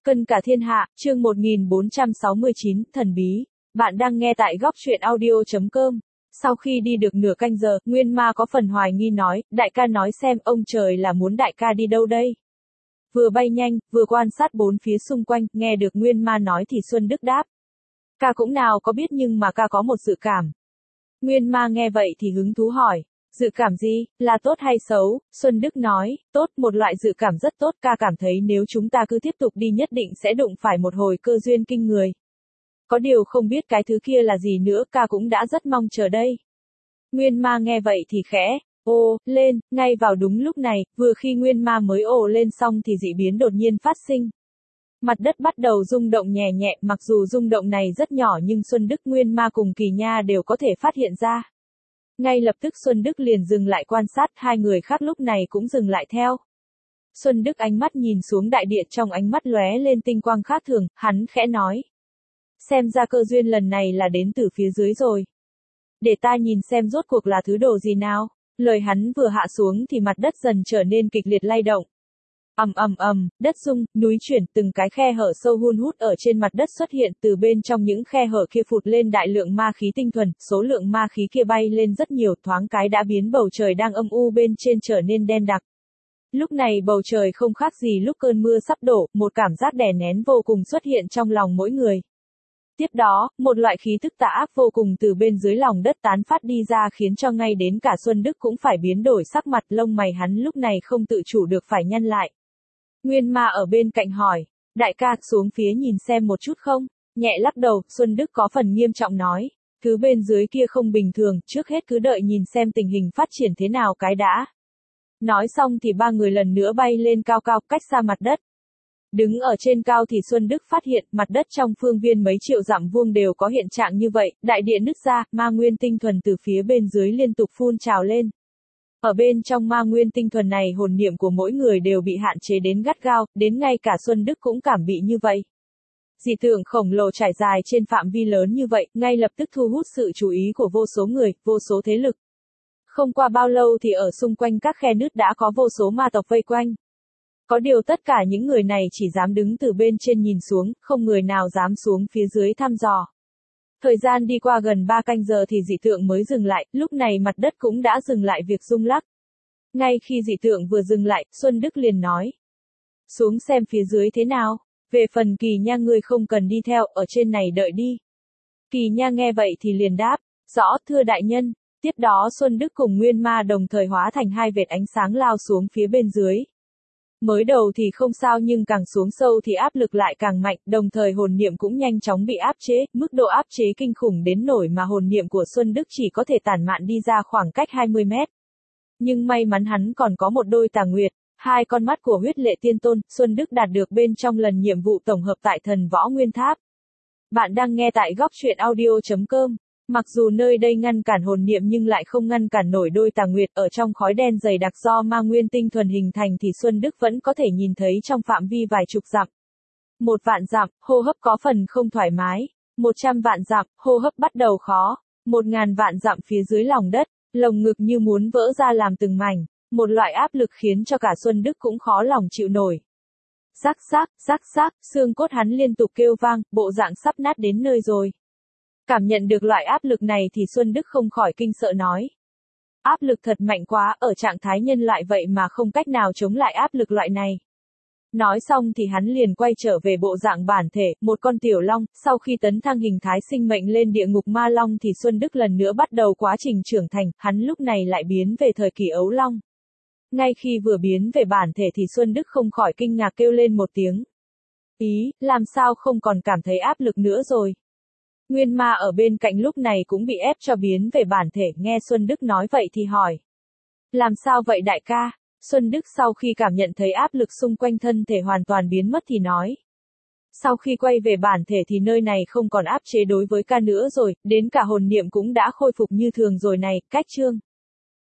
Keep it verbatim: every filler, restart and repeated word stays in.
Cân cả thiên hạ, chương một nghìn bốn trăm sáu mươi chín, thần bí. Bạn đang nghe tại góc truyện audio chấm com. Sau khi đi được nửa canh giờ, Nguyên Ma có phần hoài nghi nói, đại ca nói xem, ông trời là muốn đại ca đi đâu đây? Vừa bay nhanh, vừa quan sát bốn phía xung quanh, nghe được Nguyên Ma nói thì Xuân Đức đáp. Ca cũng nào có biết nhưng mà ca có một dự cảm. Nguyên Ma nghe vậy thì hứng thú hỏi. Dự cảm gì, là tốt hay xấu? Xuân Đức nói, tốt, một loại dự cảm rất tốt, ca cảm thấy nếu chúng ta cứ tiếp tục đi nhất định sẽ đụng phải một hồi cơ duyên kinh người. Có điều không biết cái thứ kia là gì nữa, ca cũng đã rất mong chờ đây. Nguyên Ma nghe vậy thì khẽ, ồ, lên, ngay vào đúng lúc này, vừa khi Nguyên Ma mới ồ lên xong thì dị biến đột nhiên phát sinh. Mặt đất bắt đầu rung động nhẹ nhẹ, mặc dù rung động này rất nhỏ nhưng Xuân Đức, Nguyên Ma cùng Kỳ Nha đều có thể phát hiện ra. Ngay lập tức Xuân Đức liền dừng lại quan sát, hai người khác lúc này cũng dừng lại theo. Xuân Đức ánh mắt nhìn xuống đại địa, trong ánh mắt lóe lên tinh quang khác thường, hắn khẽ nói. Xem ra cơ duyên lần này là đến từ phía dưới rồi. Để ta nhìn xem rốt cuộc là thứ đồ gì nào. Lời hắn vừa hạ xuống thì mặt đất dần trở nên kịch liệt lay động. Ầm ầm ầm, đất rung, núi chuyển, từng cái khe hở sâu hun hút ở trên mặt đất xuất hiện, từ bên trong những khe hở kia phụt lên đại lượng ma khí tinh thuần, số lượng ma khí kia bay lên rất nhiều, thoáng cái đã biến bầu trời đang âm u bên trên trở nên đen đặc. Lúc này bầu trời không khác gì lúc cơn mưa sắp đổ, một cảm giác đè nén vô cùng xuất hiện trong lòng mỗi người. Tiếp đó, một loại khí tức tà ác vô cùng từ bên dưới lòng đất tán phát đi ra khiến cho ngay đến cả Xuân Đức cũng phải biến đổi sắc mặt, lông mày hắn lúc này không tự chủ được phải nhăn lại. Nguyên Ma ở bên cạnh hỏi, đại ca, xuống phía nhìn xem một chút không? Nhẹ lắc đầu, Xuân Đức có phần nghiêm trọng nói, thứ bên dưới kia không bình thường, trước hết cứ đợi nhìn xem tình hình phát triển thế nào cái đã. Nói xong thì ba người lần nữa bay lên cao cao, cách xa mặt đất. Đứng ở trên cao thì Xuân Đức phát hiện, mặt đất trong phương viên mấy triệu dặm vuông đều có hiện trạng như vậy, đại địa nứt ra, ma nguyên tinh thuần từ phía bên dưới liên tục phun trào lên. Ở bên trong ma nguyên tinh thuần này hồn niệm của mỗi người đều bị hạn chế đến gắt gao, đến ngay cả Xuân Đức cũng cảm bị như vậy. Dị tượng khổng lồ trải dài trên phạm vi lớn như vậy, ngay lập tức thu hút sự chú ý của vô số người, vô số thế lực. Không qua bao lâu thì ở xung quanh các khe nứt đã có vô số ma tộc vây quanh. Có điều tất cả những người này chỉ dám đứng từ bên trên nhìn xuống, không người nào dám xuống phía dưới thăm dò. Thời gian đi qua gần ba canh giờ thì dị tượng mới dừng lại, lúc này mặt đất cũng đã dừng lại việc rung lắc. Ngay khi dị tượng vừa dừng lại, Xuân Đức liền nói. Xuống xem phía dưới thế nào, về phần Kỳ Nha ngươi không cần đi theo, ở trên này đợi đi. Kỳ Nha nghe vậy thì liền đáp, rõ thưa đại nhân. Tiếp đó Xuân Đức cùng Nguyên Ma đồng thời hóa thành hai vệt ánh sáng lao xuống phía bên dưới. Mới đầu thì không sao nhưng càng xuống sâu thì áp lực lại càng mạnh, đồng thời hồn niệm cũng nhanh chóng bị áp chế, mức độ áp chế kinh khủng đến nỗi mà hồn niệm của Xuân Đức chỉ có thể tản mạn đi ra khoảng cách hai mươi mét. Nhưng may mắn hắn còn có một đôi tà nguyệt, hai con mắt của huyết lệ tiên tôn, Xuân Đức đạt được bên trong lần nhiệm vụ tổng hợp tại thần võ nguyên tháp. Bạn đang nghe tại góc truyện audio chấm com. Mặc dù nơi đây ngăn cản hồn niệm nhưng lại không ngăn cản nổi đôi tà nguyệt, ở trong khói đen dày đặc do ma nguyên tinh thuần hình thành thì Xuân Đức vẫn có thể nhìn thấy trong phạm vi vài chục dặm. Một vạn dặm, hô hấp có phần không thoải mái. Một trăm vạn dặm, hô hấp bắt đầu khó. Một ngàn vạn dặm phía dưới lòng đất, lồng ngực như muốn vỡ ra làm từng mảnh. Một loại áp lực khiến cho cả Xuân Đức cũng khó lòng chịu nổi. Rắc rắc, rắc rắc, xương cốt hắn liên tục kêu vang, bộ dạng sắp nát đến nơi rồi. Cảm nhận được loại áp lực này thì Xuân Đức không khỏi kinh sợ nói. Áp lực thật mạnh quá, ở trạng thái nhân loại vậy mà không cách nào chống lại áp lực loại này. Nói xong thì hắn liền quay trở về bộ dạng bản thể, một con tiểu long, sau khi tấn thăng hình thái sinh mệnh lên địa ngục ma long thì Xuân Đức lần nữa bắt đầu quá trình trưởng thành, hắn lúc này lại biến về thời kỳ ấu long. Ngay khi vừa biến về bản thể thì Xuân Đức không khỏi kinh ngạc kêu lên một tiếng. Ý, làm sao không còn cảm thấy áp lực nữa rồi. Nguyên Ma ở bên cạnh lúc này cũng bị ép cho biến về bản thể, nghe Xuân Đức nói vậy thì hỏi. Làm sao vậy đại ca? Xuân Đức sau khi cảm nhận thấy áp lực xung quanh thân thể hoàn toàn biến mất thì nói. Sau khi quay về bản thể thì nơi này không còn áp chế đối với ca nữa rồi, đến cả hồn niệm cũng đã khôi phục như thường rồi này, cách chương.